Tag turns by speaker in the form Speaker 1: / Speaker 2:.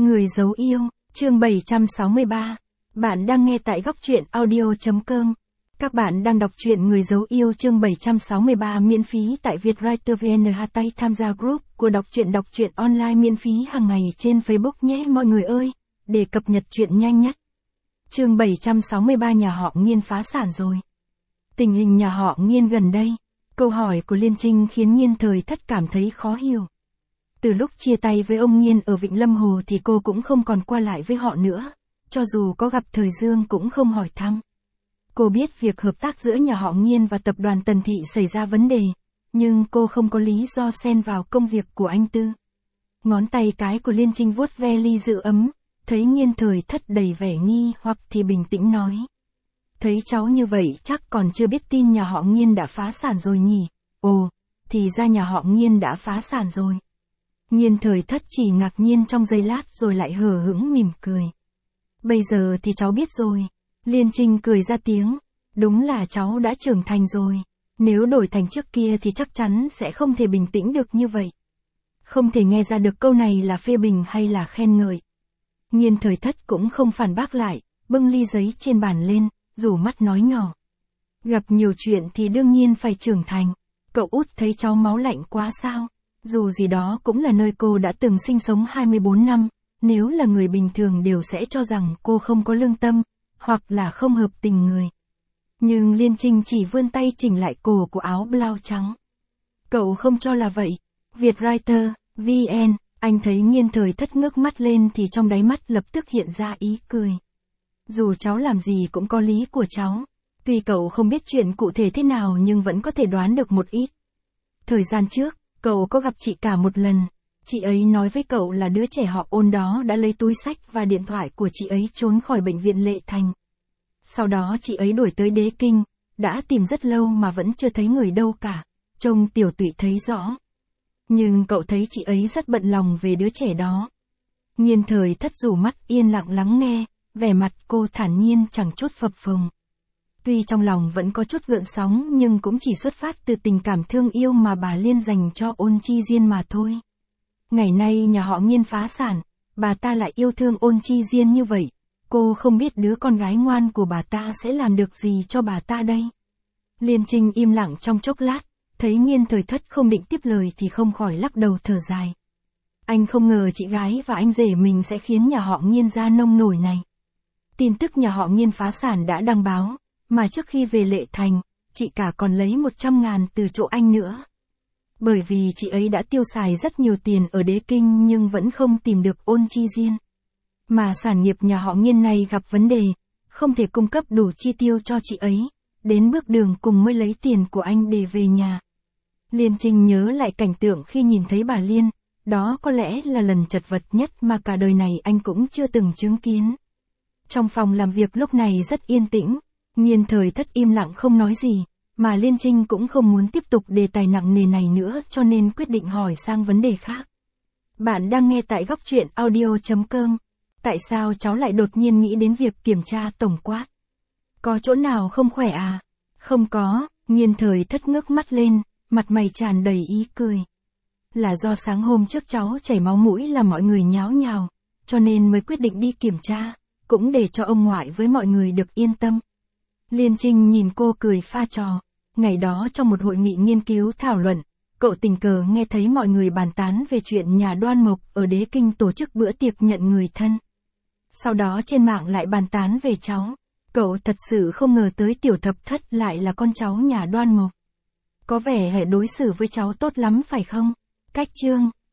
Speaker 1: Người giấu yêu, chương 763. Bạn đang nghe tại góc truyện audio.com. Các bạn đang đọc truyện Người giấu yêu chương 763 miễn phí tại Vietwriter VN. Tay tham gia group của đọc truyện online miễn phí hàng ngày trên Facebook nhé mọi người ơi, để cập nhật truyện nhanh nhất. Chương 763 nhà họ Nghiên phá sản rồi. Tình hình nhà họ Nghiên gần đây. Câu hỏi của Liên Trinh khiến Nghiên Thời Thất cảm thấy khó hiểu. Từ lúc chia tay với ông Nghiên ở Vịnh Lâm Hồ thì cô cũng không còn qua lại với họ nữa, cho dù có gặp Thời Dương cũng không hỏi thăm. Cô biết việc hợp tác giữa nhà họ Nghiên và tập đoàn Tần Thị xảy ra vấn đề, nhưng cô không có lý do xen vào công việc của anh Tư. Ngón tay cái của Liên Trinh vuốt ve ly giữ ấm, thấy Nghiên Thời Thất đầy vẻ nghi hoặc thì bình tĩnh nói. Thấy cháu như vậy chắc còn chưa biết tin nhà họ Nghiên đã phá sản rồi nhỉ? Ồ, thì ra nhà họ Nghiên đã phá sản rồi. Nghiên Thời Thất chỉ ngạc nhiên trong giây lát rồi lại hờ hững mỉm cười. Bây giờ thì cháu biết rồi. Liên Trinh cười ra tiếng. Đúng là cháu đã trưởng thành rồi. Nếu đổi thành trước kia thì chắc chắn sẽ không thể bình tĩnh được như vậy. Không thể nghe ra được câu này là phê bình hay là khen ngợi. Nghiên Thời Thất cũng không phản bác lại, bưng ly giấy trên bàn lên, rủ mắt nói nhỏ. Gặp nhiều chuyện thì đương nhiên phải trưởng thành. Cậu út thấy cháu máu lạnh quá sao? Dù gì đó cũng là nơi cô đã từng sinh sống 24 năm, nếu là người bình thường đều sẽ cho rằng cô không có lương tâm, hoặc là không hợp tình người. Nhưng Liên Trinh chỉ vươn tay chỉnh lại cổ của áo blau trắng. Cậu không cho là vậy. Vietwriter, VN, anh thấy Nghiên Thời Thất ngước mắt lên thì trong đáy mắt lập tức hiện ra ý cười. Dù cháu làm gì cũng có lý của cháu. Tuy cậu không biết chuyện cụ thể thế nào nhưng vẫn có thể đoán được một ít. Thời gian trước, cậu có gặp chị cả một lần. Chị ấy nói với cậu là đứa trẻ họ Ôn đó đã lấy túi xách và điện thoại của chị ấy trốn khỏi bệnh viện Lệ Thành. Sau đó chị ấy đuổi tới Đế Kinh, đã tìm rất lâu mà vẫn chưa thấy người đâu cả. Trông Tiểu Tụy thấy rõ. Nhưng cậu thấy chị ấy rất bận lòng về đứa trẻ đó. Nghiên Thời Thất rủ mắt yên lặng lắng nghe, vẻ mặt cô thản nhiên chẳng chút phập phồng. Tuy trong lòng vẫn có chút gợn sóng nhưng cũng chỉ xuất phát từ tình cảm thương yêu mà bà Liên dành cho Ôn Chi Diên mà thôi. Ngày nay nhà họ Nghiên phá sản, bà ta lại yêu thương Ôn Chi Diên như vậy. Cô không biết đứa con gái ngoan của bà ta sẽ làm được gì cho bà ta đây. Liên Trinh im lặng trong chốc lát, thấy Nghiên Thời Thất không định tiếp lời thì không khỏi lắc đầu thở dài. Anh không ngờ chị gái và anh rể mình sẽ khiến nhà họ Nghiên ra nông nổi này. Tin tức nhà họ Nghiên phá sản đã đăng báo. Mà trước khi về Lệ Thành, chị cả còn lấy 100.000 từ chỗ anh nữa. Bởi vì chị ấy đã tiêu xài rất nhiều tiền ở Đế Kinh nhưng vẫn không tìm được Ôn Chi Diên. Mà sản nghiệp nhà họ Nghiên này gặp vấn đề, không thể cung cấp đủ chi tiêu cho chị ấy, đến bước đường cùng mới lấy tiền của anh để về nhà. Liên Trinh nhớ lại cảnh tượng khi nhìn thấy bà Liên, đó có lẽ là lần chật vật nhất mà cả đời này anh cũng chưa từng chứng kiến. Trong phòng làm việc lúc này rất yên tĩnh. Nghiên Thời Thất im lặng không nói gì, mà Liên Trinh cũng không muốn tiếp tục đề tài nặng nề này nữa cho nên quyết định hỏi sang vấn đề khác. Bạn đang nghe tại góc truyện audio.com. Tại sao cháu lại đột nhiên nghĩ đến việc kiểm tra tổng quát? Có chỗ nào không khỏe à? Không có, Nghiên Thời Thất ngước mắt lên, mặt mày tràn đầy ý cười. Là do sáng hôm trước cháu chảy máu mũi làm mọi người nháo nhào, cho nên mới quyết định đi kiểm tra, cũng để cho ông ngoại với mọi người được yên tâm. Liên Trinh nhìn cô cười pha trò. Ngày đó trong một hội nghị nghiên cứu thảo luận, cậu tình cờ nghe thấy mọi người bàn tán về chuyện nhà Đoan Mộc ở Đế Kinh tổ chức bữa tiệc nhận người thân. Sau đó trên mạng lại bàn tán về cháu. Cậu thật sự không ngờ tới Tiểu Thập Thất lại là con cháu nhà Đoan Mộc. Có vẻ hệ đối xử với cháu tốt lắm phải không? Cách chương